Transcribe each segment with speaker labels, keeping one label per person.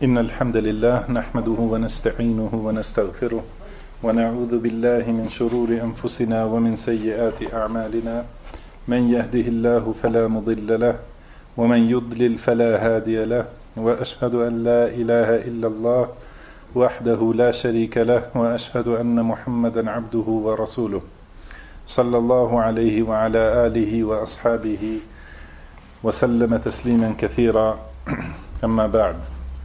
Speaker 1: إن الحمد لله نحمده ونستعينه ونستغفره ونعوذ بالله من شرور أنفسنا ومن سيئات أعمالنا من يهده الله فلا مضل له ومن يضلل فلا هادي له وأشهد أن لا إله إلا الله وحده لا شريك له وأشهد أن محمدا عبده ورسوله صلى الله عليه وعلى آله وأصحابه وسلم تسليما كثيرا أما بعد.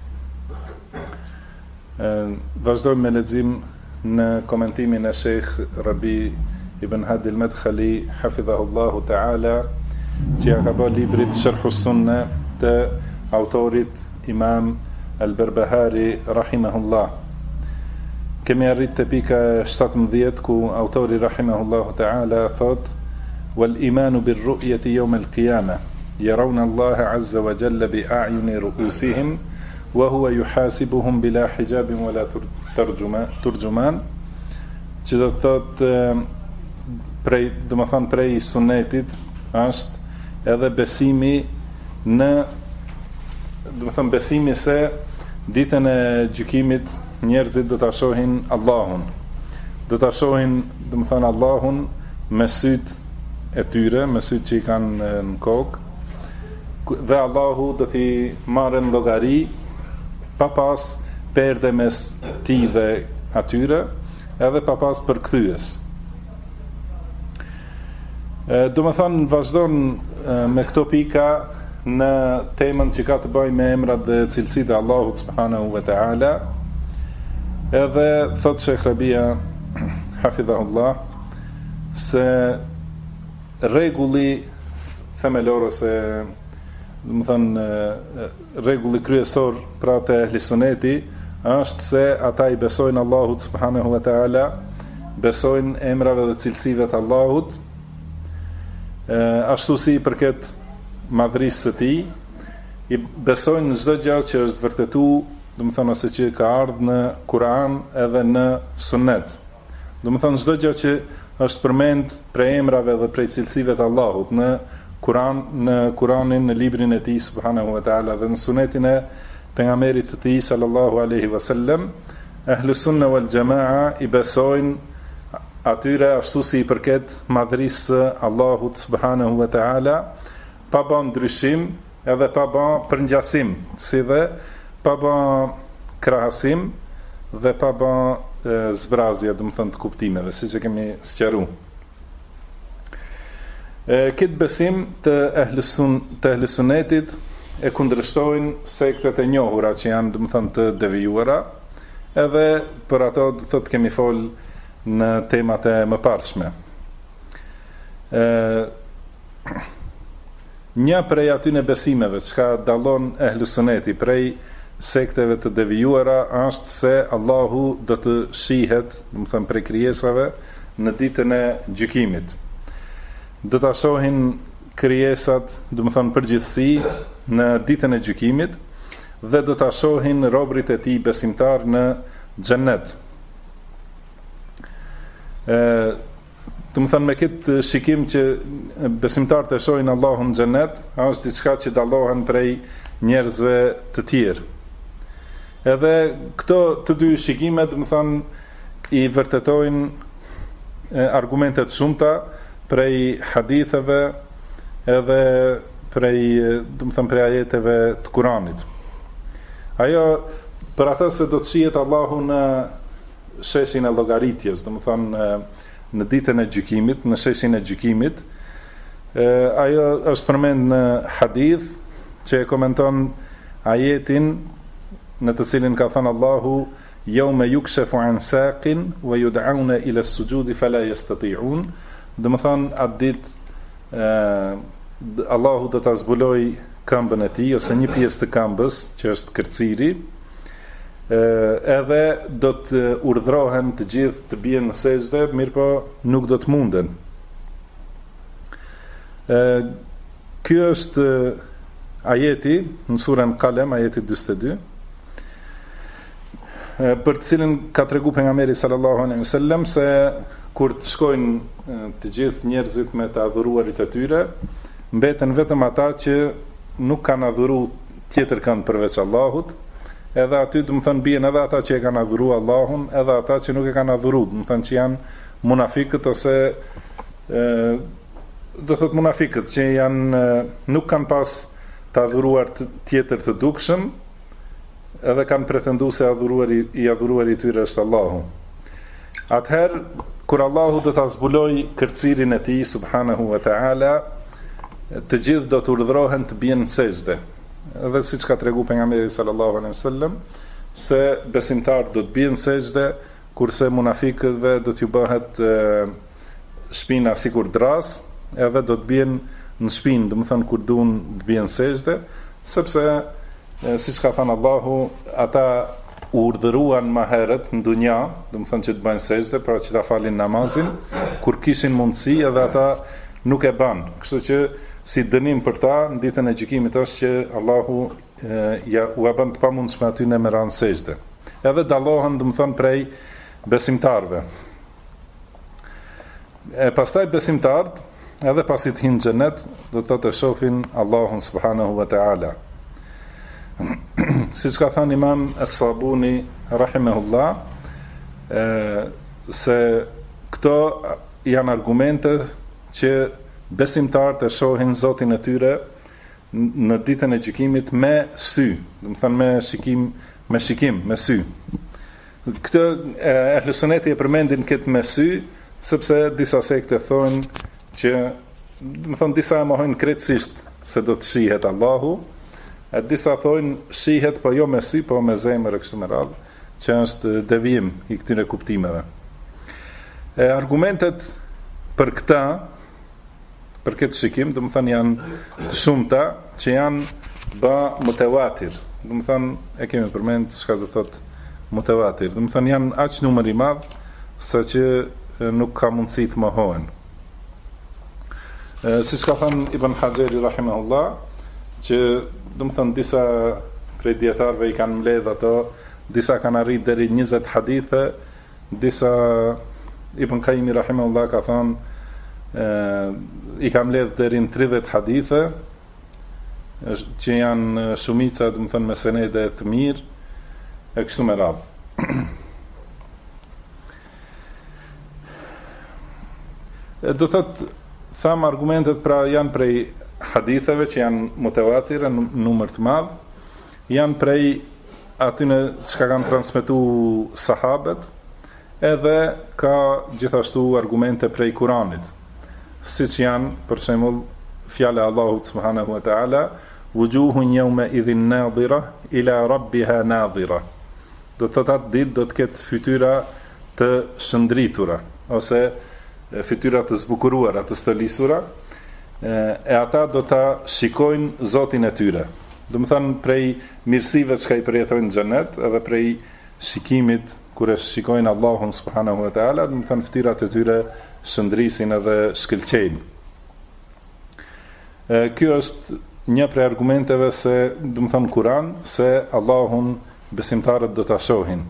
Speaker 1: Vazhdojmë me lexim në komentimin e Sheikh Rabi ibn Hadi al-Madkhali hafidhahullahu ta'ala, që ja ka bërë librit Sharh Sunna të autorit Imam al-Barbahari rahimahullah. Kemi arrit te pika 17 ku autori rahimahullahu ta'ala thot: "Wal imanu bir ru'yati yawm al-qiyamah yarawna Allah azza wa jalla bi a'yuni ru'usihim wa huwa yuhasibuhum bila hijabin wala turjuman", që do të thot prej, do të thon prej sunetit është edhe besimi në, do të thon besimi se ditën e gjykimit njerëzit do ta shohin Allahun. Do ta shohin, do të thon Allahun me syt e tyre, me syt që i kanë në kokë, dhe Allahu do t'i marrën llogari pa pas perde mes ti dhe atyre, edhe pa pas përkthyes. Do më thënë, vazhdon me këto pika në temën që ka të bëjë me emrat dhe cilësitë e Allahut subhanahu wa ta'ala, edhe thot Sheikh Rabia hafidhahullah se rregulli themelor ose do të thënë rregulli kryesor pra të ehli suneti është se ata i besojnë Allahut subhanahu wa ta'ala, besojnë emrave dhe cilësive të Allahut, ashtu si i përket madhërisë së tij, i besojnë në çdo gjë që është vërtetuar, do të thënë ose që ka ardhur në Kur'an edhe në Sunet. Do të thënë çdo gjë që është përmend prej emrave dhe prej cilësive të Allahut në Kur'an, në Kur'anin, në librin e tij subhanahu wa ta'ala dhe në sunetin e pejgamberit të tij sallallahu alaihi wasallam, ahlus sunna wal jamaa i besojnë atyre ashtu si i përket madhërisë së Allahut subhanahu wa ta'ala, pa bën ndryshim edhe pa bën përngjasim, si dhe pa bën krahasim dhe pa bën zbrazje, do të thënë të kuptimeve, siç e kemi sqaruar. Këtë besim të ehli sunetit e kundërshtojnë sektet e njohura që janë, do të thënë, të devijuara, edhe për ato do të thotë kemi fol në temat e mëparshme. Një prej atyre besimeve që dallon ehli suneti prej sekteve të devijuara është se Allahu do të shihet, do të thënë, prej krijesave në ditën e gjykimit. Do ta shohin krijesat, do të thonë përgjithësi, në ditën e gjykimit, dhe do ta shohin robrit e tij besimtar në xhennet. Do të thonë me këtë shikim që besimtarët e shohin Allahun në xhennet, është diçka që dallohen prej njerëzve të tjerë. Edhe këto të dy shikime, do të thonë, i vërtetojnë argumente të shumta prej haditheve edhe prej, do të them, prej ajeteve të Kuranit. Ajo për atë se do të shihet Allahu në sheshin e llogaritjes, do të them në ditën e gjykimit, në sheshin e gjykimit, ajo është përmend në hadith që e komenton ajetin në të cilin ka thënë Allahu: "Yawma yukshafu an saqin wa yud'auna ila as-sujudi fala yastati'un", do të thënë atë ditë Allahu do ta zbuloj këmbën e tij ose një pjesë të këmbës që është kërciri, edhe do të urdhrohen të gjithë të bien në sejdë, mirëpo nuk do të munden. Ky është ajeti në surën Qalam, ajeti 42, për të cilin ka treguar pejgamberi sallallahu alaihi wasallam se kur të shkojnë të gjithë njerëzit me të adhuruarit e tyre, mbeten vetëm ata që nuk kanë adhuru tjetër kënd përveç Allahut, edhe aty do të thënë bien edhe ata që e kanë adhuruar Allahun, edhe ata që nuk e kanë adhuruar, do të thënë që janë munafikët ose do thotë munafikët që janë nuk kanë pas të adhuruar tjetër të dukshëm, edhe kanë pretenduar se i adhuruari i tyre është Allahu. Atëherë kur Allahu do ta zbuloj kërcirin e tij subhanahu wa taala, të gjithë do të urdhërohen të bien në sejdë. Edhe siç ka treguar pejgamberi sallallahu alaihi wasallam se besimtarët do të bien në sejdë, kurse munafikëve do t'ju bëhet shpina sikur dras, edhe do të bien në shpinë, do të thënë kur duan të bien në sejdë, sepse siç ka thënë Allahu, ata u urdhëruan më herët në dunja, do të thënë që të bëjnë sejdë, pra që ta falin namazin, kur kishin mundësi edhe ata nuk e bën. Kështu që si dënim për ta, në ditën e gjykimit është që Allahu u bën të pamundshme aty në me ranë sejdë. Edhe dallohen, do të thënë, prej besimtarëve. E pastaj besimtarët, edhe pasi të hinë xhenet, do të shohin Allahun subhanahu wa taala. Siç ka thënë Imam As-Sabuni rahimahullah, se këto janë argumente që besimtarët e shohin Zotin e tyre në ditën e gjykimit me sy, do të thënë me shikim, me sy. Këtë Ehlu Sunneti e përmendin këtë me sy, sepse disa sekte thonë që, do të thënë, disa e mohojnë krejtësisht se do të shihet Allahu, e disa thonë shihet po jo me sy, po me zemër e kështu me radhë, që është devijim i këtyre kuptimeve. Argumentet për këta, për këtë shikim, do të thënë janë të shumta që janë mutawatir. Do të thënë e kemi përmend çka do thotë mutawatir. Do të thënë janë aq numër i madh saqë nuk ka mundësi të mohohen. Siç ka thënë Ibn Hajeri rahimahullah, që do të thënë disa prej dietarëve i kanë mbledh ato, disa kanë arrit deri 20 hadithe, disa Ibn Qayyim rahimahullah ka thënë i kam ledh deri në 30 hadithe që janë shumica, do të thënë, me senede të mirë e kështu me radhë. Do thotë, tham argumentet pra janë prej haditheve që janë mutawatir në numër të madh, janë prej atyne që kanë transmetuar sahabët, edhe ka gjithashtu argumente prej Kuranit, siç janë për shembull fjala e Allahut subhanahu wa taala, wujuhun yawma idhin nadira ila rabbiha nadira. Do të thotë atë ditë do të ketë fytyra të shëndritura ose fytyra të zbukuruara, të stëlisura, e ata do ta shikojnë Zotin e tyre. Do të thënë prej mirësive që i përjetojnë në xhenet, edhe prej shikimit kur e shikojnë Allahun subhanahu wa taala, do të thënë fytyrat e tyre shëndrisin edhe shkëlqejnë. Kjo është një prej argumenteve se, do të thënë Kur'an, se Allahun besimtarët do ta shohin.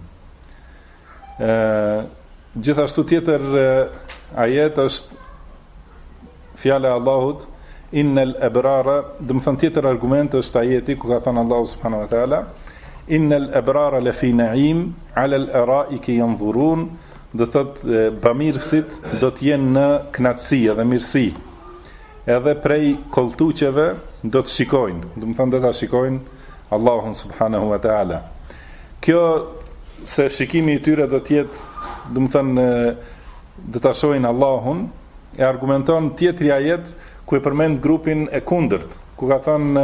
Speaker 1: Gjithashtu tjetër ajet është fjala e Allahut, innal abrara, do të thënë tjetër argument është ajeti ku ka thënë Allahu subhanahu wa taala, innal abrara lafi na'im ala al-ara'iki yanzurun, do thotë bamirësit do të jenë në kënaqësi dhe mirësi. Edhe prej koltuqeve do të shikojnë, do të thënë do ta shikojnë Allahun subhanahu wa taala. Kjo se shikimi i tyre do të jetë, do të thënë do ta shohin Allahun, e argumenton tjetri ajet ku e përmend grupin e kundërt, ku ka thënë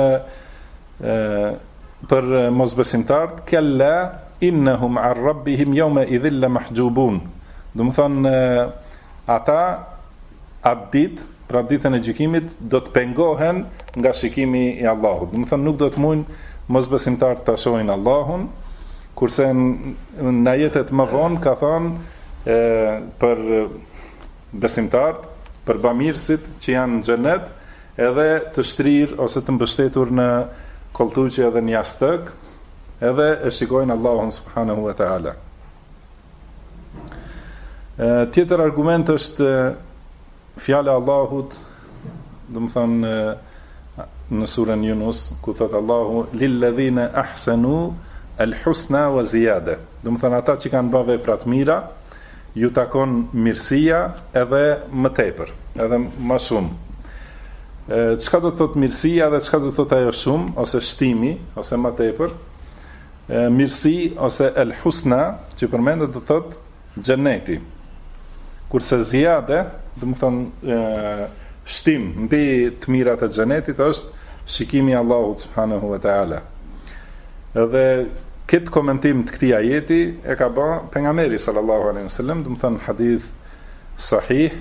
Speaker 1: për mosbesimtarët, kella innahum ar rabbihim yawma idhil mahjubun. Do të thënë ata atë ditë, pra ditën e gjykimit, do të pengohen nga shikimi i Allahut. Do të thënë nuk do të mundin mosbesimtarët ta shohin Allahun, kurse në ajetet më vonë ka thënë për besimtarët, për bamirësit që janë në xhenet, edhe të shtrirë ose të mbështetur në koltuqe edhe një jastëk, edhe e shikojnë Allahun subhanahu wa taala. Tjetër argument është fjala e Allahut, do të thonë në surën Yunus, ku thot Allahu lilladhina ahsanu el husna wa ziyade. Do të thënë ata që kanë bërë vepra të mira, ju takon mirësia edhe më tepër, edhe më shumë. Çka do të thotë mirësia dhe çka do të thotë ajo shumë ose shtimi ose më tepër? Mirësi ose el husna që përmendet do të thotë xheneti. Kurse ziyade, do të thonë shtim mbi të mirat e xhenetit është shikimi i Allahut subhanahu wa taala. Edhe këtë komentim të këtij ajeti e ka bërë pejgamberi sallallahu alaihi wasallam, do të thonë hadith sahih,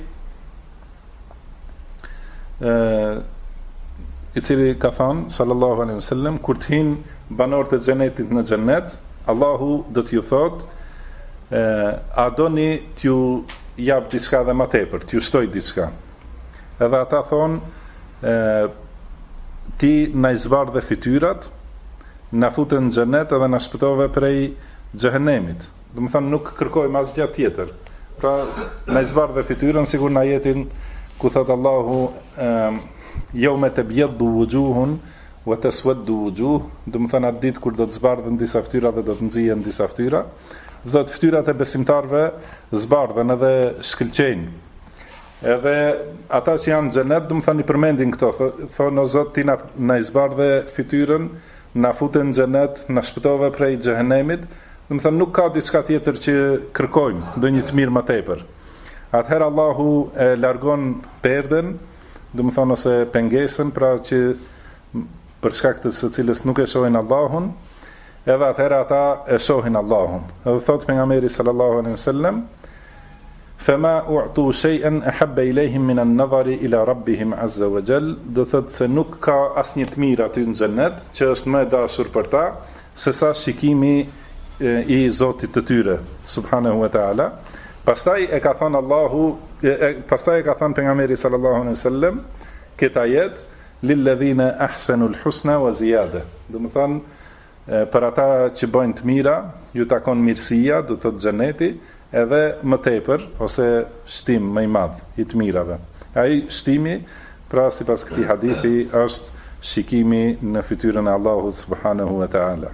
Speaker 1: i cili ka thënë sallallahu alaihi wasallam, kur të hinë banorët e xhenetit në xhenet, Allahu do t'ju thotë, a doni t'ju jap diçka dhe më tepër, t'ju shtoj diçka. Edhe ata thonë, ti na zbardhe fytyrat, na futën në xhenet edhe na shpëtove prej xhehenemit. Do të thonë nuk kërkojmë asgjë tjetër. Pra na zbardhe fytyrën, sigur në ajetin ku thot Allahu yawma tabyaddu wujuhun wa taswaddu wujuh, do të thonë atë ditë kur do të zbardhen disa fytyra dhe do të nxihen disa fytyra, do të fytyrat e besimtarëve zbardhen edhe shkëlqejnë. Edhe ata që janë në xhenet, do të thonë i përmendin këto, thonë o Zot ti na zbardhe fytyrën, na futën në xhenet, na shpëtove prej xhehenemit, do të thonë nuk ka diçka tjetër që kërkojmë, ndonjë të mirë më tepër. Atëherë Allahu e largon perden, do të thonë ose pengesën, pra që për shkak të së cilës nuk e shohin Allahun, edhe atëherë ata e shohin Allahun. Edhe thot pejgamberi sallallahu alaihi wasallam, fema u'tu shay'an ahabba ilayhim min an-nadhari ila rabbihim azza wa jall, do thotë se nuk ka asnjë të mirë aty në xhenet që është më e dashur për ta se sa shikimi i Zotit të tyre subhanahu wa taala. Pastaj e ka thënë Allahu, pastaj e ka thënë pejgamberi sallallahu alaihi wasallam këtë ajet, lil ladhina ahsanu al-husna wa ziyada. Do të thonë për ata që bëjnë të mira, ju takon mirësia, do thotë xheneti, edhe më tepër ose shtim më i madh i të mirave. Ai shtimi, pra sipas këtij hadithi, është shikimi në fytyrën e Allahut subhanahu wa taala.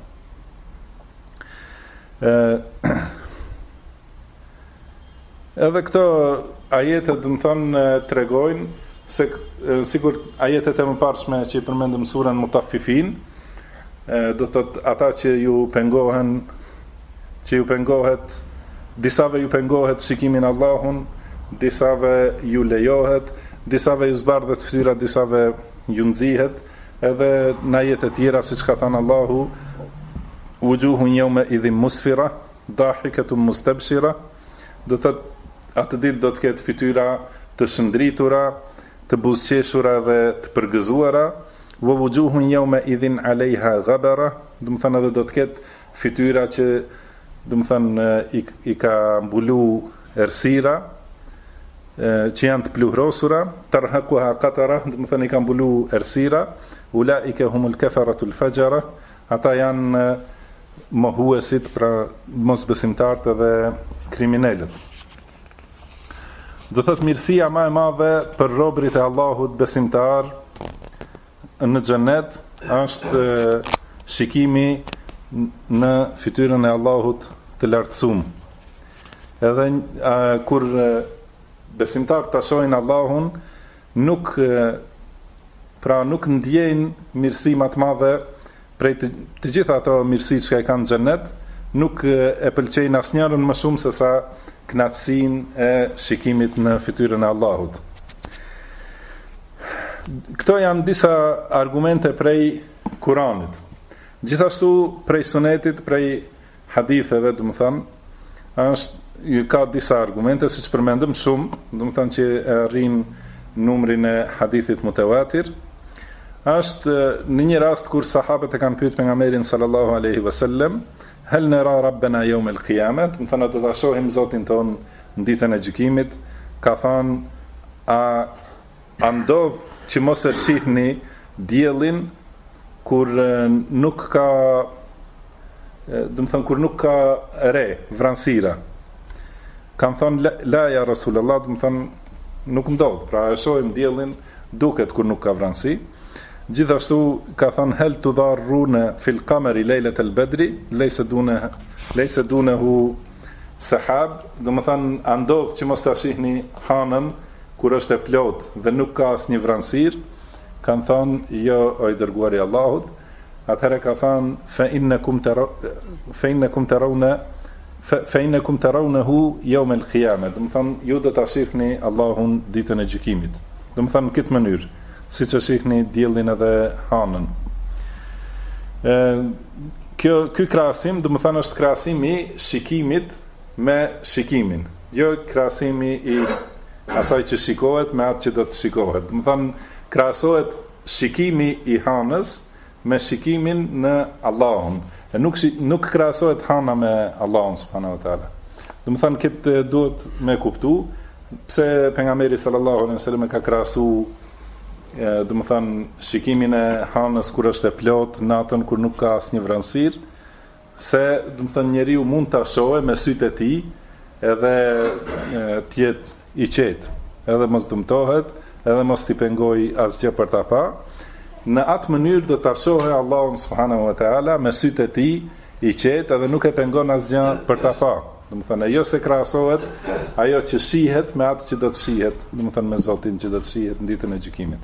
Speaker 1: Edhe këto ajete do të thonë tregojnë se sigur ajetet e mëparshme që i përmendëm surën Mutaffifin, do thotë ata që ju pengohet, disave ju pengohet shikimin Allahun, disave ju lejohet, disave ju zbardhet fytyra, disave ju nxihet, edhe në ajete tjera siç ka thënë Allahu, wujuhun yawma idhin musfira, dahikatun mustabshira, do të atë ditë do të ketë fytyra të shëndritura, të buzëqeshura dhe të përgëzuara, wa wujuhun yawma idhin alayha ghabara, do të thënë edhe do të ketë fytyra që do të thënë i ka mbulu errësira, që janë të pluhrosura, tarhaquha qatara, do të thënë i ka mbulu errësira, ulaika humul kafaratul fajara, ata janë mohuesit, pra mosbesimtarët dhe kriminalët. Do thotë mirësia më e madhe për robërit e Allahut besimtar në xhenet është shikimi në fytyrën e Allahut të lartësuar. Edhe kur besimtarët ta shohin Allahun, nuk ndjejnë mirësi më të madhe prej të gjitha ato mirësi që kanë në xhenet, nuk e pëlqejnë asnjërin më shumë se sa kënaqësinë e shikimit në fytyrën e Allahut. Këto janë disa argumente prej Kuranit. Gjithashtu prej sunetit, prej haditheve, do të thënë, ka disa argumente, siç përmendëm shumë, do të thënë që arrin numrin e hadithit mutawatir. Është në një rast kur sahabët e kanë pyetur pejgamberin sallallahu alaihi wasallam, hal nara rabbana yawm al-qiyamah, do të thënë do ta shohim Zotin ton në ditën e gjykimit, ka thënë a ndodh që mos e shihni diellin kur nuk ka, do të thënë kur nuk ka re, vranësira. Kanë thënë la ja Rasulullah, do të thënë nuk ndodh, pra e shohim diellin duket kur nuk ka vranësi. Gjithashtu ka thënë hel tudharruna fil qamari laylat al badri laysa dunahu sahab, do të thënë a ndodh që mos ta shihni hanën kur është e plot dhe nuk ka asnjë vranësir. Kanë thënë jo o i dërguari i Allahut. Atëherë ka thënë fa innakum tarawnahu yawm al-qiyamah, do të thënë ju do ta shihni Allahun ditën e gjykimit. Do të thënë në këtë mënyrë, siç e shihni diellin edhe hanën. Ky krahasim, do të thënë është krahasimi i shikimit me shikimin, jo krahasimi i asaj që shikohet me atë që do të shikohet. Do të thënë krahasohet shikimi i hanës me shikimin në Allahun. Nuk krahasohet hana me Allahun subhanahu wa taala. Do të thënë këtë duhet me kuptu pse pejgamberi sallallahu alaihi wasallam ka krahasu do të thënë shikimin e hanës kur është e plot, natën kur nuk ka asnjë vranësir, se do të thënë njeriu mund ta shohë me sytë e tij edhe të jetë i qetë, edhe mos dëmtohet, edhe mos t'i pengoj asgjë për ta pa. Në atë mënyrë do ta shohë Allahun subhanahu wa taala me sytë e tij i qetë, edhe nuk e pengon asgjë për ta pa. Do të thënë jo se krahasohet ajo që shihet me atë që do të shihet, do të thënë me Zotin që do të shihet në ditën e gjykimit.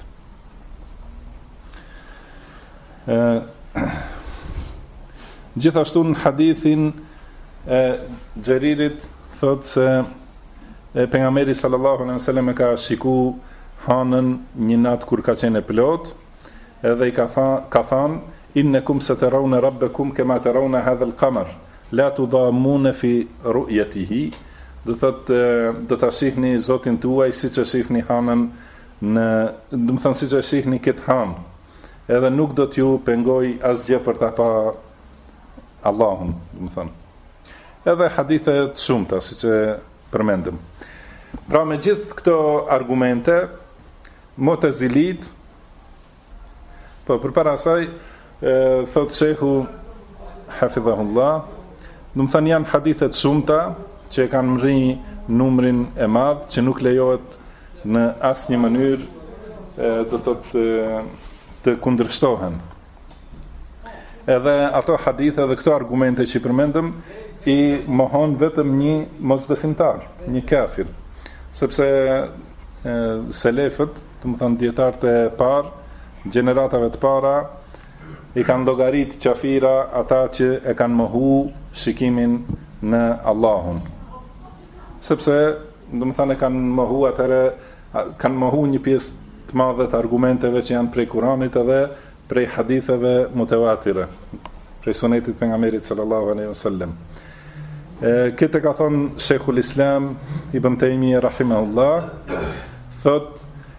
Speaker 1: Gjithashtu në hadithin e Xheririt thotë se pejgamberi sallallahu alaihi wasallam ka shiku hanën një natë kur ka qenë e plot, edhe i ka thënë innakum satarawna rabbakum kama tarawna hadha al-qamar la tudamuna fi ru'yatihi, do thotë do ta shihni Zotin tuaj siç e shihni hanën në, do të thënë siç e shihni këtë hanë, edhe nuk do t'ju pengoj asgjë për ta pa Allahun, do të thënë. Edhe hadithe të shumta siç e përmendëm. Pra me gjithë këto argumente, Mu'tazilit, po përpara asaj, thot shehu hafidhahullah, do të thënë janë hadithe të shumta që kanë mri numrin e madh që nuk lejohet në asnjë mënyrë, do thotë të kundërshtohen. Edhe ato hadithe dhe këto argumente që i përmendëm i mohon vetëm një mosbesimtar, një kafir, sepse selefët, do të thënë dietarët e parë, gjeneratave të para, i kanë llogarit qafira ata që e kanë mohu shikimin në Allahun. Sepse, do të thënë kanë mohu atëre, kanë mohu një pjesë të madhe të argumenteve që janë prej Kuranit edhe prej haditheve mutawatire, prej sunetit pejgamberit sallallahu alaihi wasallam. Këtë ka thonë Sheikhul Islam Ibn Taymiyya rahimahullah, thot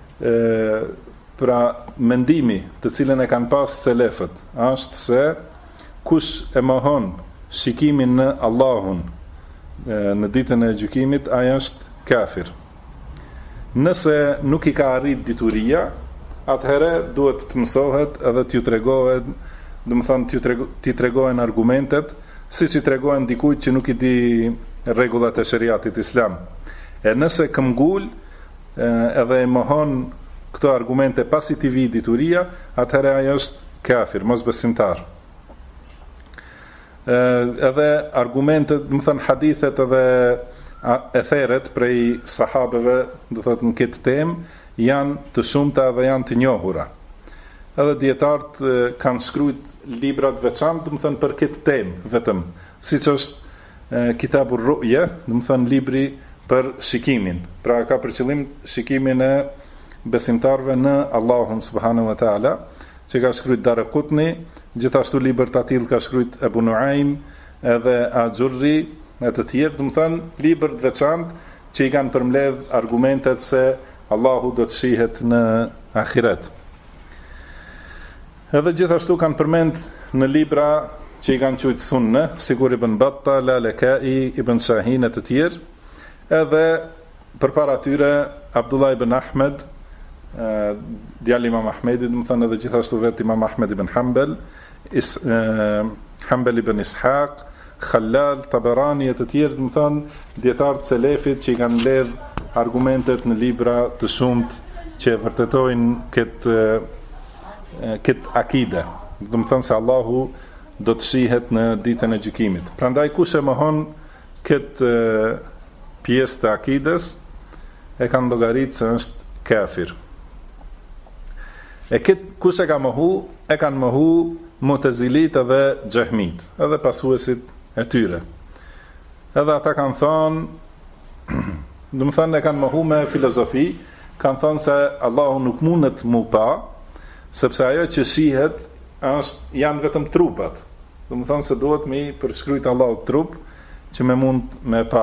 Speaker 1: pra mendimi të cilën e kanë pas selefët është se kush e mohon shikimin në Allahun në ditën e gjykimit, ai është kafir. Nëse nuk i ka arrit dituria, atëherë duhet të mësohet edhe t'ju tregohet, do të thënë t'i tregohen argumentet, siç i tregohen dikujt që nuk i di rregullat e shariatit islam. E nëse këmbgul edhe e mohon këto argumente pasi t'i vi dituria, atëherë ai është kafir, mosbesimtar. Edhe argumentet, do të thënë hadithet edhe etheret prej sahabeve, do thotë në këtë temë, janë të shumta dhe janë të njohura. Edhe dietarët kanë shkruajt libra të veçantë, do të thënë për këtë temë vetëm, siç është Kitabur Ru'ya, do të thënë libri për shikimin. Pra ka për qëllim shikimin e besimtarëve në Allahun subhanahu wa taala, që ka shkruajt Daraqutni, gjithashtu libër të tillë ka shkruajt Abu Nuaim, edhe Ajurri, e të tjerë, do të thënë libër të veçantë që i kanë përmbledh argumentet se Allahu do të shihet në ahiret. Edhe gjithashtu kanë përmend në libra që i kanë quajtur sunne, sigur Ibn Battah, Lalekai, Ibn Shahin e të tjerë, edhe përpara tyre Abdullah ibn Ahmed, djali Imam Ahmedit, do të thënë edhe gjithashtu vetë Imam Ahmed ibn Hanbal, Hanbal ibn Ishaq, Khalal, Tabarani e të tjerë, do të thënë dietarët selefit që i kanë mbledh argumentet në libra të shumt që vërtetojnë këtë këtë akide. Do të thënë se Allahu do të shihet në ditën e gjykimit. Prandaj kush e mohon këtë pjesë të akides e kanë llogaritë se është kafir. E këtë kush e ka mohu, e kanë mohu Mu'tazilit edhe Xehmit, edhe pasuesit e tyre. Edhe ata kanë thonë, do të thënë e kanë mohu me filozofi, kanë thonë se Allahu nuk mundet mu pa, sepse ajo që shihet janë vetëm trupat. Do të thënë se duhet me përshkruajt Allahu trup që me mund me pa.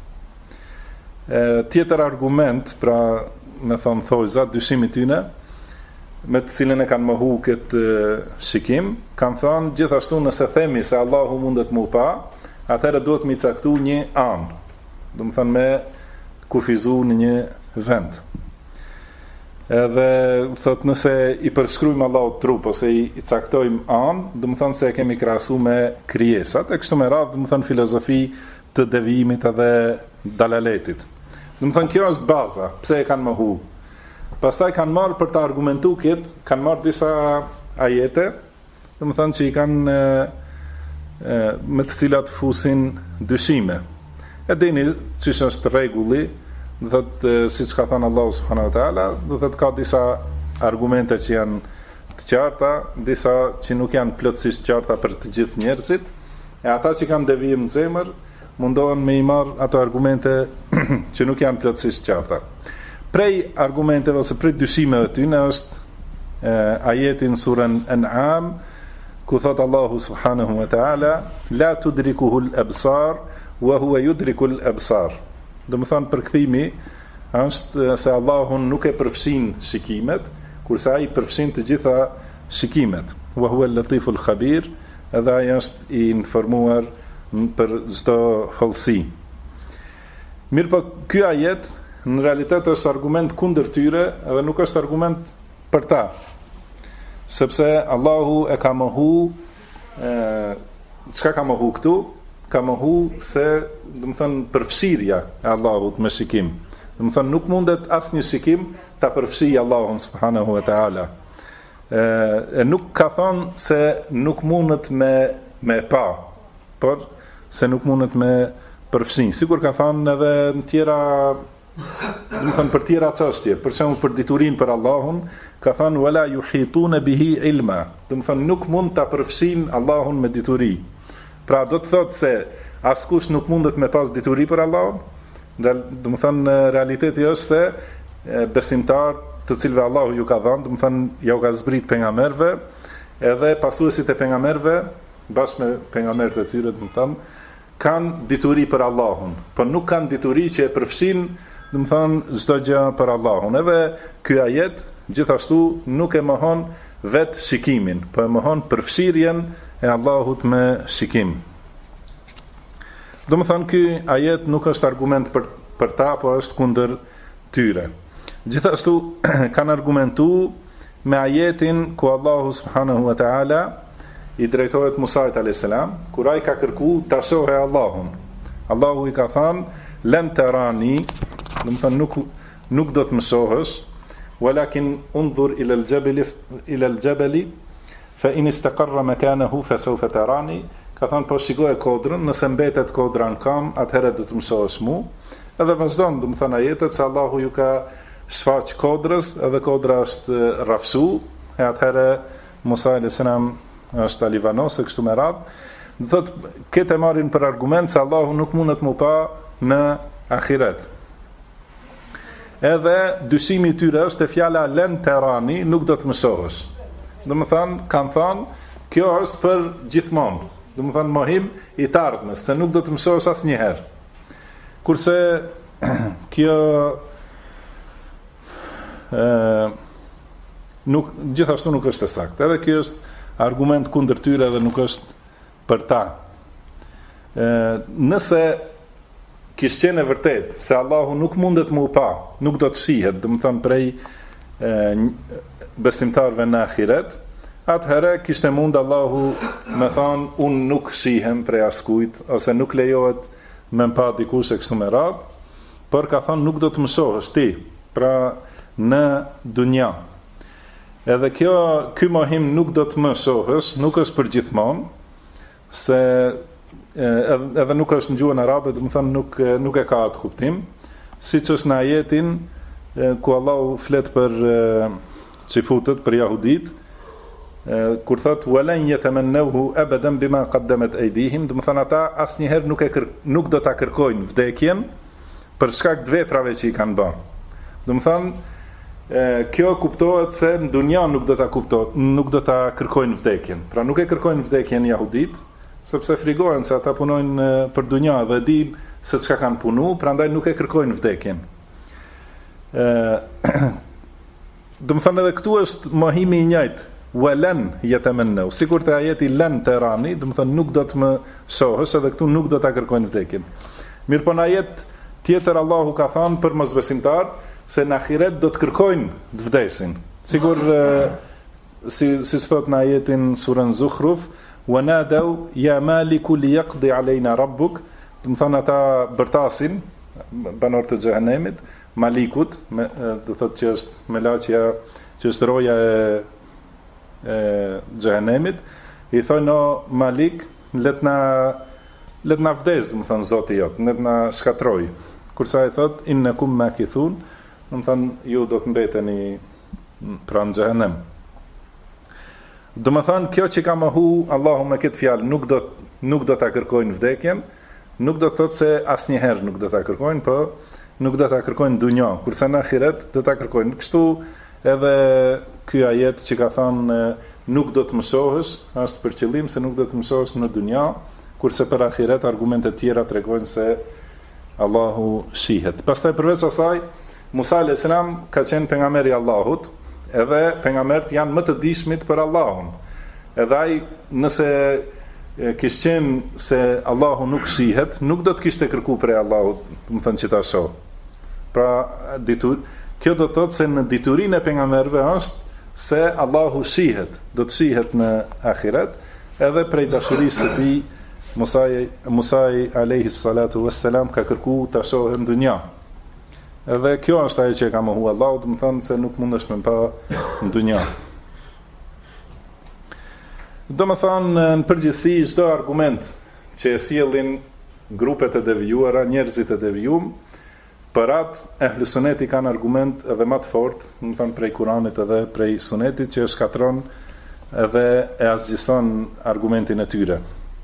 Speaker 1: Tjetër argument, pra me thonë thojza, dyshimi tyne, me të cilën e kanë mohu këtë shikim, kanë thënë gjithashtu nëse themi se Allahu mundet mu pa, atëherë duhet mi caktu një anë, do të thënë me kufizu në një vend. Edhe thot nëse i përshkrujmë Allahut trup ose i caktojmë anë, do të thënë se e kemi krahasu me krijesat, e kështu me radhë, do të thënë filozofi të devijimit edhe dalaletit. Do të thënë kjo është baza, pse e kanë mohu. Pastaj kanë marrë për të argumentu këtë, kanë marrë disa ajete, do të thënë që i kanë me të cilat fusin dyshime. E dini çish është rregulli, do thotë siç ka thënë Allahu subhanahu wa taala, do thotë ka disa argumente që janë të qarta, disa që nuk janë plotësisht qarta për të gjithë njerëzit, e ata që kanë devijim në zemër mundohen me i marrë ato argumente që nuk janë plotësisht qarta. Prej argumenteve ose prej dyshimeve të tyre është ajetin surën An'am, ku thot Allahu subhanahu wa ta'ala, la tudrikuhu al-absar wa huwa yudriku al-absar. Do të thonë përkthimi është se Allahun nuk e përfshin shikimet, kurse ai përfshin të gjitha shikimet. Wa huwa al-latiful khabir, edhe ai është i informuar për çdo hollësi. Mirë, ky ajet në realitet është argument kundër tyre edhe nuk është argument për ta, sepse Allahu e ka mohu çka ka mohu këtu, ka mohu se do të thënë përfshirja e Allahut me shikim. Do të thënë nuk mundet asnjë shikim ta përfshijë Allahun subhanahu wa taala. E nuk ka thonë se nuk mundet me pa, por se nuk mundet me përfshi. Sigur ka thonë edhe në tjera, do të thënë për tjera çështje, për shembull për diturinë për Allahun, ka thënë wala yuhituna bihi ilma. Do të thënë nuk mund ta përfshin Allahun me dituri. Pra do të thotë se askush nuk mundet me pas dituri për Allahun. Do të thënë realiteti është se besimtar të cilëve Allahu ju ka dhënë, do të thënë ja u ka zbrit pejgamberëve, edhe pasuesit e pejgamberëve bashkë me pejgamberët e tyre, do të thënë kanë dituri për Allahun, por nuk kanë dituri që e përfshin, do të thënë çdo gjë për Allahun. Edhe ky ajet gjithashtu nuk e mohon vetë shikimin, po e mohon përfshirjen e Allahut me shikim. Do të thënë ky ajet nuk është argument për ta, po është kundër tyre. Gjithashtu kanë argumentu me ajetin ku Allahu subhanahu wa taala i drejtohet Musait a.s. kur ai ka kërku ta shohë Allahun. Allahu i ka thënë lan tarani, do të thënë nuk do të më shohësh, walakin unzur ila al-jabal fa in istaqarra makanahu fa sawfa tarani. Ka thënë po shikoj kodrën, nëse mbetet kodra në kam, atëherë do të më shohësh mu. Edhe vazhdon, do të thënë ajetet se Allahu ju ka shfaq kodrës, edhe kodra është rrafsu, e atëherë Musa a.s. është alivanos e kështu me radhë. Do thotë këtë e marrin për argument se Allahu nuk mundet mu pa në ahiret. Edhe dyshimi i tyre është e fjala len terani, nuk do të më shohësh. Do të thënë, kanë thënë, kjo është për gjithmonë. Do të thënë mohim i të ardhmes, se nuk do të më shohësh asnjëherë. Kurse kjo nuk gjithashtu nuk është e saktë. Edhe kjo është argument kundër tyre dhe nuk është për ta. Nëse kishte qenë vërtet se Allahu nuk mundet më pa, nuk do të shihet, do të thënë prej besimtarëve në ahiret, atëherë kishte mund Allahu me thonë unë nuk shihem prej askujt, ose nuk lejohet me më pa dikush e kështu me radhë, por ka thonë nuk do të më shohësh ti, pra në dunja. Edhe ky mohim nuk do të më shohës, nuk është për gjithmonë, se edhe nuk është në gjuhën arabe, do të thonë nuk e ka atë kuptim, siç është në ajetin ku Allahu flet për çifutët, për jahudit, kur thot walan yatamannahu abadan bima qaddamat aydihim, do të thonë ata asnjëherë nuk do ta kërkojnë vdekjen për shkak të veprave që i kanë bërë. Do të thonë kjo kuptohet se në dunja nuk do ta kërkojnë vdekjen. Pra nuk e kërkojnë vdekjen jahudit, sepse frigohen se ata punojnë për dunja dhe din se çka kanë punu, prandaj nuk e kërkojnë vdekjen. Do të thonë edhe këtu është mohimi i njëjtë, walan yatamannu. Sikur te ajeti lan terani, do të thonë nuk do të më shohësh, edhe këtu nuk do ta kërkojnë vdekjen. Mirë po në ajet tjetër Allahu ka thënë për mosbesimtar se në ahiret do të kërkojnë të vdesin. Sigur si thot në ajetin surën Zukhruf, wa nadaw ya maliku liyaqdi alayna rabbuk, do të thonë ata bërtasin banorët e xhehenemit, malikut, do thotë që është melaqja, që është roja e xhehenemit, i thonë o malik, let na vdes, do të thonë Zoti jot, let na shkatroj. Kursa i thot innakum makithun, do të thonë ju do të mbeteni pranë xhehenem. Do të thonë kjo që ka mohu Allahu me këtë fjalë nuk do ta kërkojnë vdekjen, nuk do të thotë se asnjëherë nuk do ta kërkojnë, po nuk do ta kërkojnë dunjë, kurse në ahiret do ta kërkojnë. Kështu edhe ky ajet që ka thënë nuk do të mësohesh, është për qëllim se nuk do të mësohesh në dunjë, kurse për ahiret argumente tjera tregojnë se Allahu shihet. Pastaj përveç asaj, Musa alayhis salam ka qenë pejgamberi i Allahut, edhe pejgamberët janë më të dishmit për Allahun. Edhe ai nëse kishte qenë se Allahu nuk shihet, nuk do të kishte kërkuar prej Allahut, do të thënë që ta shoh. Pra kjo do të thotë se në diturinë e pejgamberëve është se Allahu shihet, do të shihet në ahiret, edhe prej dashurisë së tij Musa alayhi salatu wassalam ka kërkuar ta shohë në dunjë. Edhe kjo është ajo që ka mohu Allahu, do të thonë se nuk mundesh me pa në dunjë. Do të thonë në përgjithësi çdo argument që e sjellin grupet e devijuara, njerëzit e devijuar, për atë ehli suneti kanë argument edhe më të fortë, do të thonë prej Kuranit edhe prej Sunetit, që e shkatron edhe e asgjëson argumentin e tyre.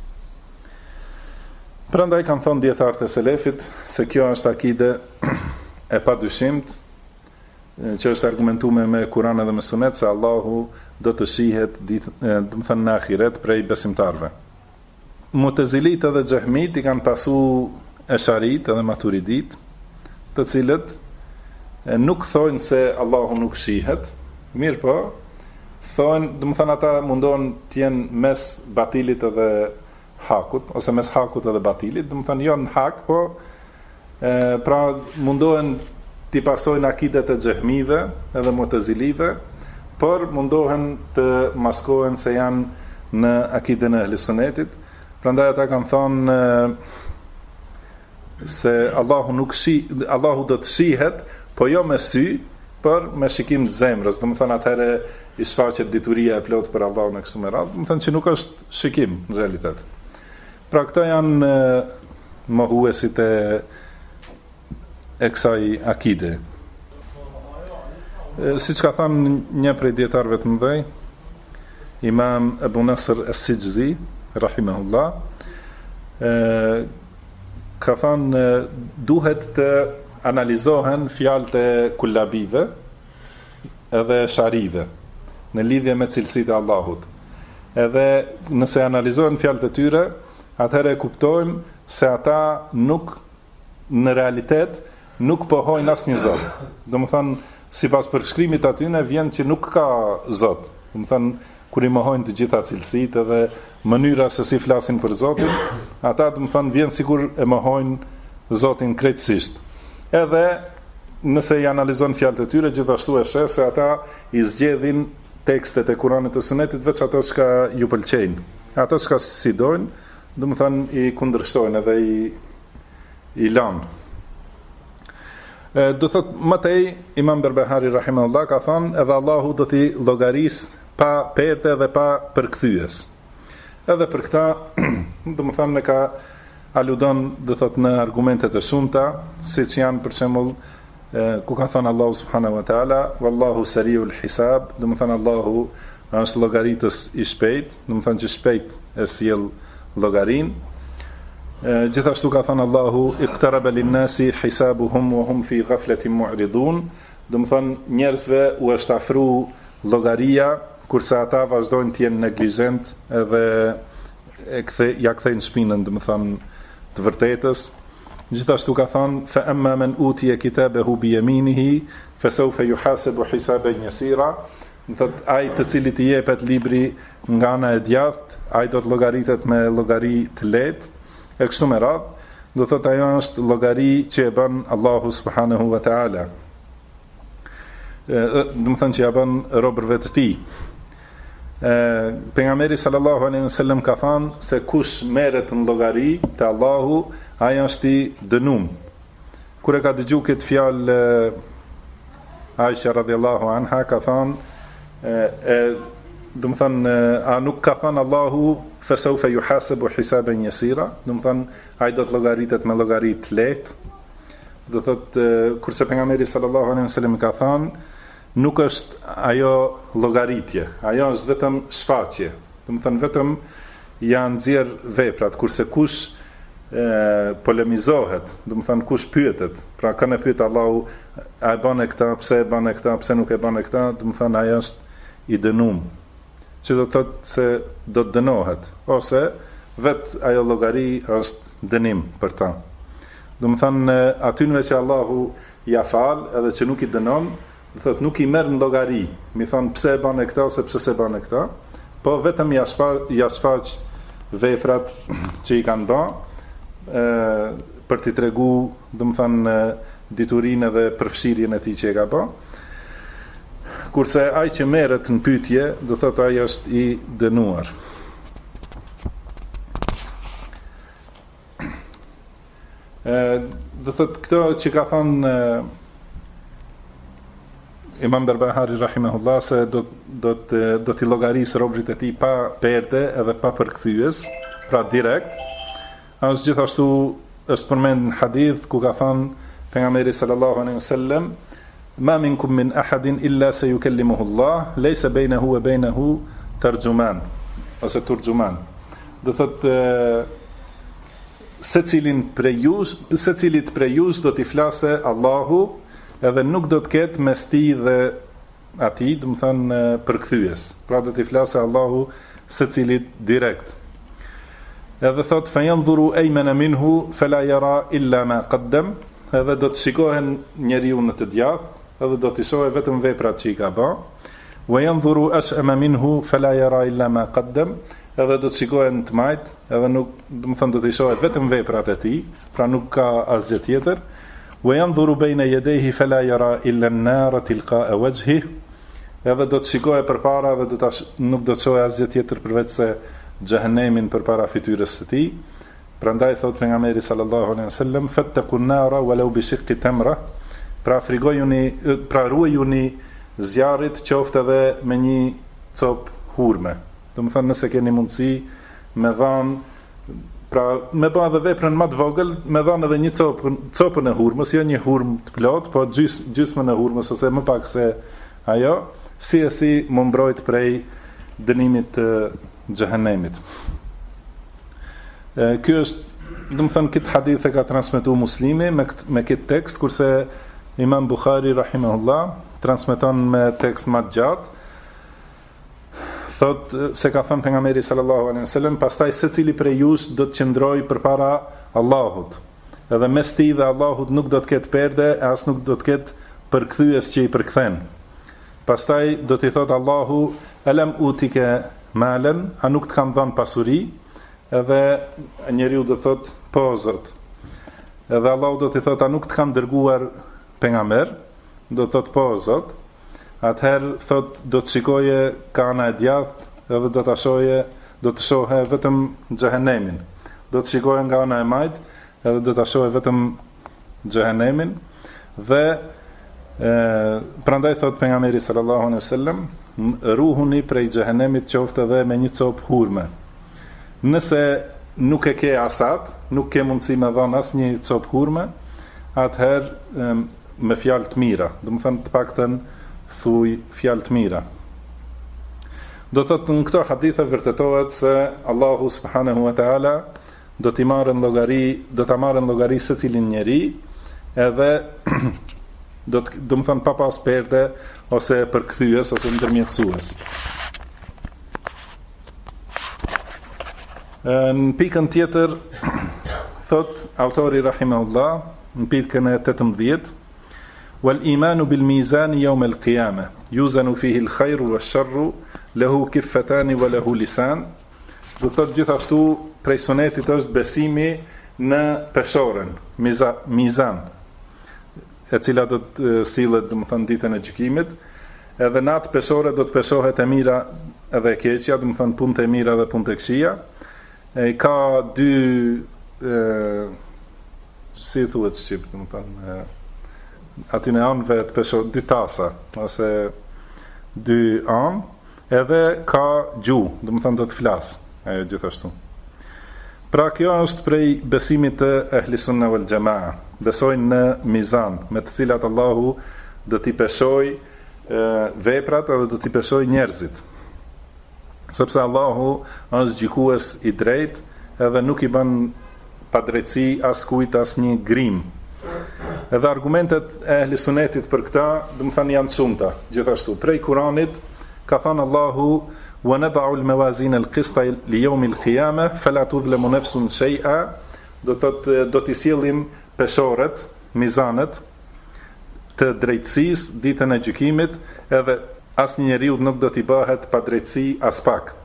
Speaker 1: Prandaj kanë thënë dietarët e selefit se kjo është akide e padyshimt, që është argumentuar me Kur'an dhe me Sunet, se Allahu do të shihet do të thënë në ahiret prej besimtarve. Mutezilit edhe Xehmit i kanë pasu Esharit edhe Maturidit, të cilët nuk thojnë se Allahu nuk shihet, mirë po, thojnë, do të thënë ata mundohen të jenë mes batilit edhe hakut, ose mes hakut edhe batilit, do të thënë jo në hak, po pra mundohen t'i pasojnë akidet e Xehmive edhe Mu'tazilive, por mundohen të maskohen se janë në akiden e Ehli Sunnetit. Prandaj ata kanë thonë se Allahu do të shihet, po jo me sy, por me shikim të zemrës. Do të thonë atëherë i shfaqet dituria e plotë për Allahun e kështu me radhë. Do të thonë që nuk është shikim në realitet. Pra këto janë mohuesit e kësaj akide. Siç ka thënë një prej dietarëve të mëdhej, Imam Abu Nasr as-Sijzi, rahimahullah, ka thënë duhet të analizohen fjalët e kullabive edhe sharive në lidhje me cilësitë e Allahut. Edhe nëse analizohen fjalët e tyre, atëherë kuptojmë se ata nuk në realitet nuk pohojnë asnjë Zot. Domethënë, sipas përshkrimit atyne vjen që nuk ka Zot. Domethënë, kur i mohojnë të gjitha cilësitë dhe mënyra se si flasin për Zotin, ata domethënë vjen sikur e mohojnë Zotin krejtësisht. Edhe nëse i analizon fjalët e tyre, gjithashtu e sheh se ata i zgjedhin tekstet e Kuranit të Sunetit veç ato që ju pëlqejnë. Ato që si dojnë, domethënë i kundërshtojnë edhe i lanë. Do thot më tej Imam Berbehari rahimahullah ka thënë edhe Allahu do t'i llogaris pa perde dhe pa përkthyes. Edhe për këta, do më thënë ka aludon do thot në argumentet e shumta, siç janë për shembull ku ka thënë Allahu subhanahu wa taala, wallahu sariul hisab, do më thënë Allahu është llogaritës i shpejt, do më thënë që shpejt e sjell llogarin. Gjithashtu ka thënë Allahu iqtaraba lin-nasi hisabuhum wa hum fi ghaflatin mu'ridun, do të thënë njerëzve u është afruar llogaria kurse ata vazhdojnë të jenë neglizhent edhe ja kthejnë shpinën, do të thënë të vërtetës. Gjithashtu ka thënë fa amma man utiya kitabahu bi yaminihi fa sawfa yuhasabu hisaban yasira, do të thotë ai të cilit i jepet libri nga ana e djathtë, ai do të llogaritet me llogari të lehtë. E kështu me radhë, do thot ajo është llogari që e bën Allahu subhanahu wa taala. Do të thënë që ja bën robërve të tij. Pejgamberi sallallahu alaihi wasallam ka thënë se kush merret në llogari te Allahu, ai është i dënuar. Kur e ka dëgjuar këtë fjalë Aisha radhiyallahu anha ka thënë do të thënë a nuk ka thënë Allahu fasawfa yuhasabu hisaban yasira, do të thënë ai do të llogaritet me llogari të lehtë. Do thotë kurse pejgamberi sallallahu alaihi wasallam ka thënë nuk është ajo llogaritje, ajo është vetëm shfaqje. Do të thënë vetëm janë nxjerr veprat, kurse kush polemizohet, do të thënë kush pyetet, pra kanë pyet Allahu a e bën e këtë, pse e bën e këtë, pse nuk e bën e këtë, do të thënë ai është i dënuar, që do të thotë se do të dënohet, ose vetë ajo llogari është dënim për ta. Do të thënë atynve që Allahu ja fal edhe që nuk i dënon, do thotë nuk i merr në llogari, mi thon pse e bën e këtë ose pse s'e bën e këtë, po vetëm ja shfaq veprat që i kanë bërë për t'i tregu, do të thënë diturinë dhe përfshirjen e tij që e ka bërë. Kurse ai që merret në pyetje, do thotë ai është i dënuar. Do thotë këto që ka thënë Imam Berbehari rahimahullah se do t'i llogarisë robrit e tij pa perde edhe pa përkthyes, pra direkt. Është gjithashtu është përmend në hadith ku ka thënë pejgamberi sallallahu alaihi wasallam ma minkum min ahadin illa sayukallimuhu Allah laysa bainahu wa bainahu tarjuman ose turjuman. Do thotë secilit prej jush do t'i flasë Allahu edhe nuk do të ketë mes tij dhe atij, do të thënë përkthyes. Pra do t'i flasë Allahu secilit direkt. Edhe thot fa yanzuru aymana minhu fala yara illa ma qaddam, edhe do të shikohen njeriu në të djathtë, edhe do të shohë vetëm veprat që i ka bërë. Wa yanzuru ash'ama minhu fala yara illa ma qaddam, edhe do të shikohen të majt, edhe nuk, do të thënë do të shohë vetëm veprat e tij, pra nuk ka asgjë tjetër. Wa yanzuru bayna yadayhi fala yara illa an-nar tilqa'a wajhihi, edhe do të shikohë përpara dhe nuk do të shohë asgjë tjetër përveç se xhehenemin përpara fytyrës së tij. Prandaj thot pejgamberi sallallahu alaihi wasallam fattaqun nara walau bi shiqqi tamra, pra ruajuni zjarrit qoftë edhe me një cop hurme. Do të thënë nëse keni mundësi me dhanë, pra me bë edhe veprën më të vogël, me dhanë edhe një copën e hurmës, jo një hurmë të plot, po gjysmën e hurmës ose më pak se ajo, si më mbrojt prej dënimit të xhehenemit. Ky është, do të thënë këtë hadith e ka transmetuar Muslimi me këtë tekst, kurse Imam Bukhari rahimahullah transmeton me tekst më gjatë. Thot se ka thënë pejgamberi sallallahu alaihi wasallam, pastaj secili prej jush do të qëndrojë përpara Allahut. Edhe mes tij dhe Allahut nuk do të ketë perde, as nuk do të ketë përkthyes që i përkthen. Pastaj do t'i thot Allahu, alam utike malen, a nuk të kam dhënë pasuri? Edhe njeriu do thot, po Zot. Edhe Allahu do t'i thot, a nuk të kam dërguar pejgamber? Do thot, po Zot. Atëherë thot do të shikoje ka ana e djathtë, edhe do të shohë vetëm xhehenemin. Do të shikoje nga ana e majt, edhe do ta shohë vetëm xhehenemin. Dhe prandaj thot pejgamberi sallallahu alaihi wasallam, ruhuni prej xhehenemit qoftë edhe me një copë hurme. Nëse nuk e ke asat, nuk ke mundësi me dhënë asnjë copë hurme, atëherë me fjalë të mira, do të thënë të paktën thuj fjalë të mira. Do të thotë në këto hadithe vërtetohet se Allahu subhanahu wa taala do t'i marrën llogari secilin njeri, edhe do të thënë pa pas perde ose përkthyes ose ndërmjetësues. Në pikën tjetër thot autori rahimahullah në pikën e 18, wal imanu bil mizan yawm al qiyamah yuzanu fihi al khairu wash sharru lahu kiffatan wa lahu lisan. Do thot gjithashtu prej sunetit është besimi në peshoren, mizan, e cila do të sillet, do të thënë ditën e gjykimit, edhe në atë peshore do të peshohet e mira edhe e keqja, do të thënë punët e mira dhe punët e këqija. Ka dy si thuhet shqip, do të thënë aty në anëve të peshohet dy tasa ose dy anë, edhe ka gjuhë, do të thënë do të flas ajo gjithashtu. Pra kjo është prej besimit të ehli sunna wal jamaa. Besojnë në mizan, me të cilat Allahu do t'i peshoj veprat edhe do t'i peshoj njerëzit. Sepse Allahu është gjykues i drejt edhe nuk i bën padrejtësi askujt asnjë grim. Edhe argumentet e ehli sunnetit për këta, do të thënë janë shumëta. Gjithashtu prej Kuranit ka thënë Allahu وَنَضَعُ الْمَوَازِينَ الْقِسْطَ لِيَوْمِ الْقِيَامَةِ فَلَا تُظْلَمُ نَفْسٌ شَيْئًا. Do t'i sjellim peshoret, mizanet të drejtësisë ditën e gjykimit, edhe asnjë njeriu nuk do t'i bëhet pa drejtësi as pak.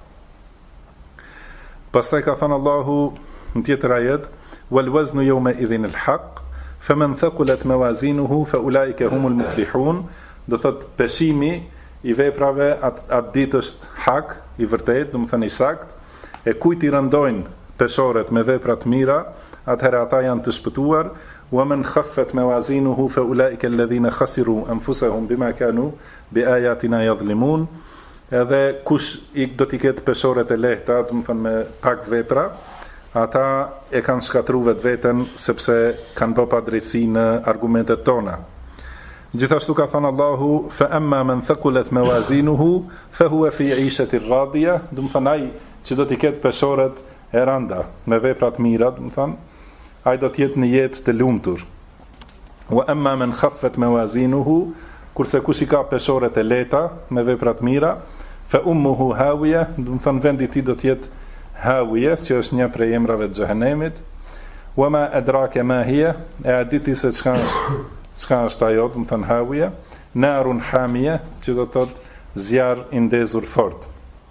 Speaker 1: Pastaj ka thënë Allahu në tjetër ajet, وَالْوَزْنُ يَوْمَئِذٍ الْحَقُّ فَمَنْ ثَقُلَتْ مَوَازِينُهُ فَأُولَئِكَ هُمُ الْمُفْلِحُونَ. Do thot peshimi i veprave atë ditë është hak, i vërtet, do të thënë i sakt, e kujt i rëndojnë peshoret me vepra të mira, atëherë ata janë të shpëtuar. Wa man khaffat mawazinuhu fa ulaika alladhina khasiru anfusahum bima kanu bi ayatina yadhlimun. Edhe kush i do t'i ketë peshoret e lehta, do të thënë me pak vepra, ata e kanë shkatruar vetveten sepse kanë bërë padrejtësi në argumentet tona. Gjithashtu ka thënë Allahu, fa amma man thaqulat mawazinuhu fa huwa fi 'ishatin radiya, do të thënë ai që do t'i ketë peshoret e rënda me vepra të mira, do të thënë ai do të jetë në jetë të lumtur. Wa amma man khaffat mawazinuhu, kurse kush i ka peshoret e lehta me vepra të mira, fa ummuhu hawiya, do të thënë vendi i tij do të jetë hawiya, që është një prej emrave të xhehenemit. Wa ma adraka ma hiya, e a diti se çka është ajo, do të thënë hawiya, narun hamiya, që do të thotë zjarr i ndezur fort.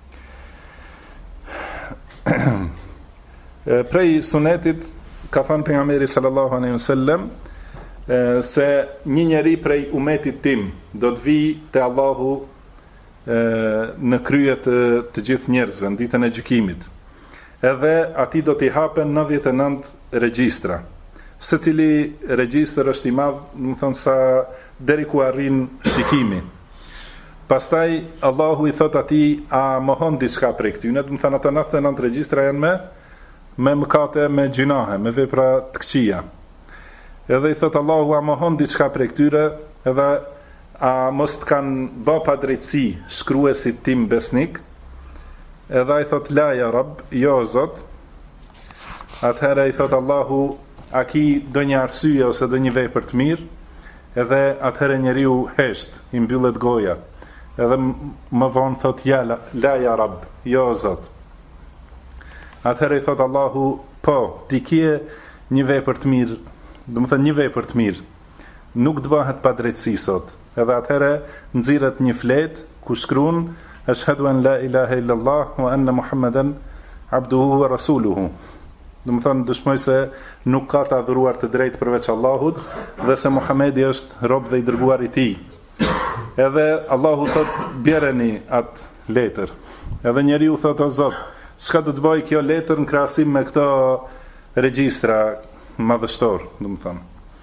Speaker 1: Prej sunetit ka thënë pejgamberi sallallahu alaihi wasallam se një njeri prej umetit tim do të vijë te Allahu në krye të gjithë njerëzve në ditën e gjykimit. Edhe atij do t'i hapen 99 regjistra. Secili regjistër është i madh, do të thonë sa deri ku arrin shikimi. Pastaj Allahu i thot atij, a mohon diçka prej këtyne, do të thonë ato 99 regjistra janë me mëkate, me gjunahe, me vepra të këqija. Edhe i thot Allahu, a mohon diçka prej këtyre, edhe a mos të kanë bë padrejtësi shkruesit tim besnik. Edhe i thot la ya Rabb, jo Zot. Atëherë i thot Allahu, a ki do një arsye ose do një vepër të mirë, edhe atëherë njeriu hesht, i mbyllet goja, edhe më vonë thot la ya Rabb, jo Zot. Atëherë i thot Allahu, po, ti kje një vepër të mirë, do të thënë një vepër të mirë, nuk të bëhet pa drejtësi sot. Edhe atëherë nxirret një fletë ku shkruan ashhadu an la ilaha illallah wa anna Muhammeden abduhu wa rasuluhu. Do të thënë dëshmoj se nuk ka të adhuruar të drejtë përveç Allahut dhe se Muhamedi është rob dhe i dërguar i tij. Edhe Allahu thot bjereni atë letër. Edhe njeriu thot o Zot, çka do të bëj kjo letër në krahasim me këto regjistra madhështor, do të thënë.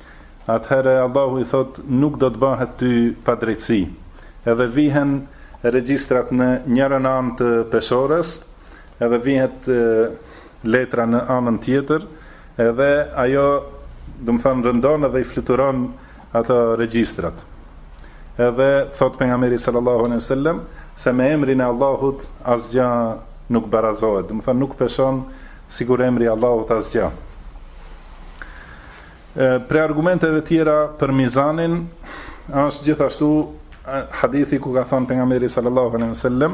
Speaker 1: atëherë Allahu i thot nuk do të bëhet ty padrejtësi. Edhe vihen regjistrat në njërën anë të peshores, edhe vihet letra në anën tjetër, edhe ajo do të thonë rëndon edhe i fluturon ato regjistrat. Edhe thot pejgamberi sallallahu alaihi wasallam se me emrin e Allahut asgjë nuk barazohet, do të thonë nuk peshon sigur emri i Allahut asgjë. Për argumenteve tjera për mizanin është gjithashtu hadithi ku ka thënë pejgamberi sallallahu alaihi wasallam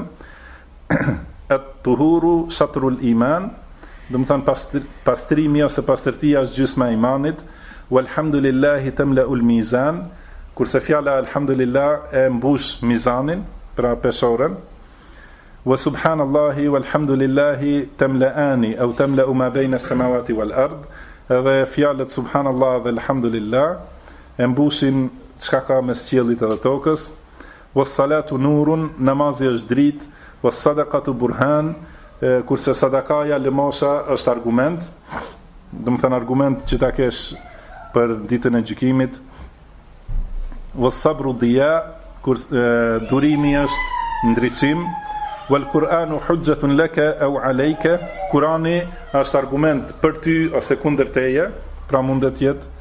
Speaker 1: at-tuhuru shatrul iman, do të thonë pastrimi ose pastërtia është gjysma e imanit, walhamdulillahi tamla'ul mizan, kurse fjala alhamdulillah e mbush mizanin, pra peshoren, wa subhanallahi walhamdulillahi tamla'ani au tamla'u ma bayna as-samawati wal ard, edhe fjalët subhanallah dhe alhamdulillah e mbushin çka ka mes qiellit edhe tokës. Was salatu nurun, namazi është dritë, was sadaqatu burhan, kurse sadakaja lëmosha është argument, do të thënë argument që ta kesh për ditën e gjykimit. Was sabru diya, kur durimi është ndriçim. Wal Qur'anu hujjatun laka aw alayka, Kurani është argument për ty ose kundër teje, pra mundet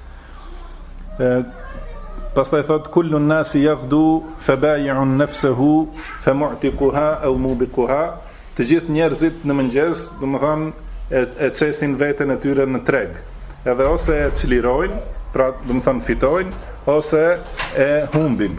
Speaker 1: jetë. Pastaj thot kullu nasi yaghdu fabayi'un nafsuhu famu'tiquha aw mubiquha, të gjithë njerëzit në mëngjes, domethënë e çesin veten e tyre në treg, edhe ose e çlirojnë, pra domethënë fitojnë, ose e humbin.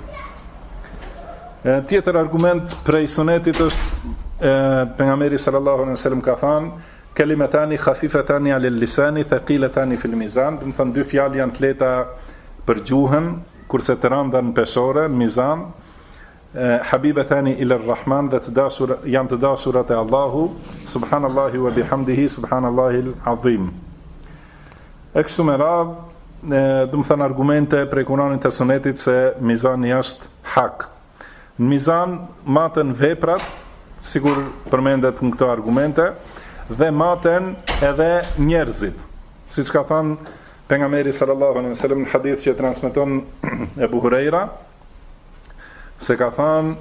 Speaker 1: Tjetër argument prej sunetit është pejgamberi sallallahu alaihi wasallam ka thënë kalimatani khafifatani 'ala al-lisani thaqilatani fil mizan, do të thonë dy fjalë janë të lehta për gjuhën, kurse të rënda në peshore, në mizan, habibatani ila ar-rahman, dhe janë të dashurat e Allahu, subhanallahi wa bihamdihi, subhanallahi al-azim. E kështu me radhë, do të thënë argumente prej Kuranit të sunetit se mizani është hak. Në mizan maten veprat, sigur përmendet në këto argumente, dhe maten edhe njerëzit, siç ka thënë pejgamberi sallallahu alaihi wasallam në hadith që transmeton Ebu Hurajra, se ka thënë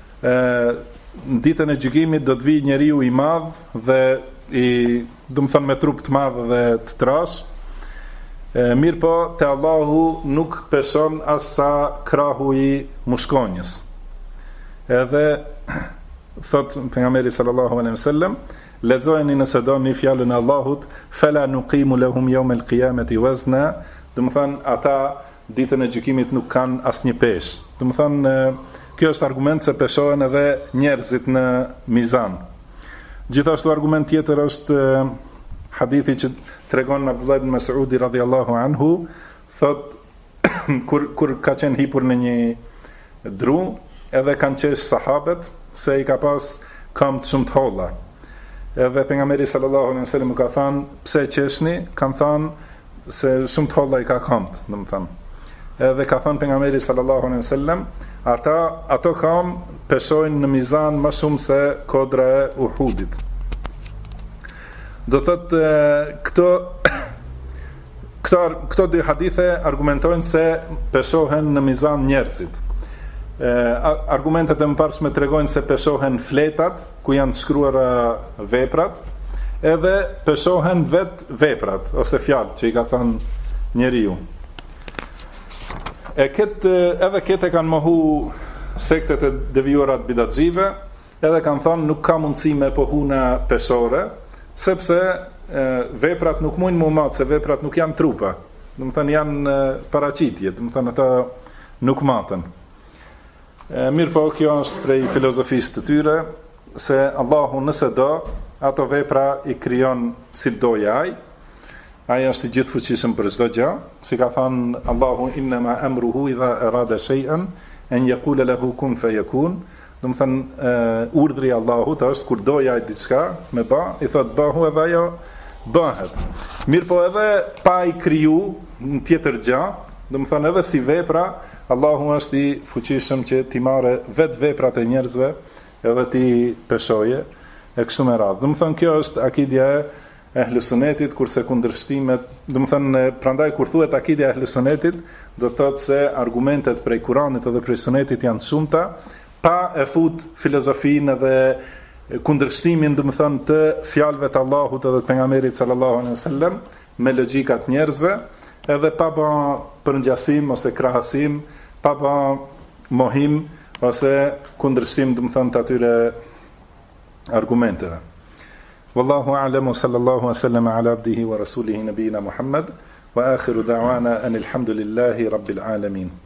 Speaker 1: në ditën e gjykimit do të vijë njeriu i madh dhe do të thënë me trup të madh dhe të trash, mirë po te Allahu nuk peshon as sa krahu i mushkonjës. Edhe thot pejgamberi sallallahu alaihi wasallam, lexojeni nëse doni fjalën e Allahut, fala nuqimu lahum yawm al-qiyamati wazna, do të thonë ata ditën e gjykimit nuk kanë asnjë peshë. Do të thonë kjo është argument se peshohen edhe njerëzit në mizan. Gjithashtu argument tjetër është hadithi që tregon Abdullah ibn Mas'udi radhiyallahu anhu, thot kur ka qenë hipur në një dru, edhe kanë qesh sahabet se i ka pas këmbë shumë të holla. Edhe pejgamberi sallallahu alaihi wasallam ka thënë, pse qeshni? Kanë thënë se shumë të holla i ka këmbët, domethënë. Edhe ka thënë pejgamberi sallallahu alaihi wasallam, ato këmbë peshojnë në mizan më shumë se kodra e Uhudit. Do thotë këto dy hadithe argumentojnë se peshohen në mizan njerëzit. Argumentet e mëparshme tregojnë se peshohen fletat ku janë shkruara veprat, edhe peshohen vet veprat ose fjalë që i ka thënë njeriu. Edhe këtë kanë mohu sektet e devijuara të bidatxive, edhe kanë thënë nuk ka mundësi me pohuna peshore, sepse veprat nuk mundin më mat, se veprat nuk janë trupa. Do të thënë janë paraqitje, do të thënë ata nuk maten. Mirë po, kjo është prej filozofisë të tyre, se Allahu nëse do, ato vepra i krijon si doja ai. Ai është i gjithfuqishëm për çdo gjë, si ka thënë Allahu inma amruhu idha arada shay'an an yaqula lahu kun fayakun. Do të thënë urdhri i Allahut është kur doja ai diçka me bë, i thot bëhu edhe ajo bëhet. Mirë po, edhe pa i kriju në tjetër gjë, do të thënë edhe si vepra, Allahu është i fuqishëm që ti marrë vetë veprat e njerëzve edhe ti peshoje e kështu me radhë. Do të thënë kjo është akidja ehli sunetit, kurse kundërshtimet, do të thënë prandaj kur thuhet akide ehli sunetit, do thotë se argumentet prej Kuranit edhe prej sunetit janë shumëta, pa e fut filozofinë dhe kundërshtimin, do të thënë të fjalëve të Allahut edhe të pejgamberit sallallahu alaihi wasallam me logjikat njerëzve, edhe pa bë përngjasim ose krahasim, pa bë mohim ose kundërshtim, do të thënë të atyre argumenteve. Wallahu a'lam, sallallahu wasallam ala abdihi wa rasulihi nabiyina Muhammad wa akhiru da'wana anil hamdulillahi rabbil alamin.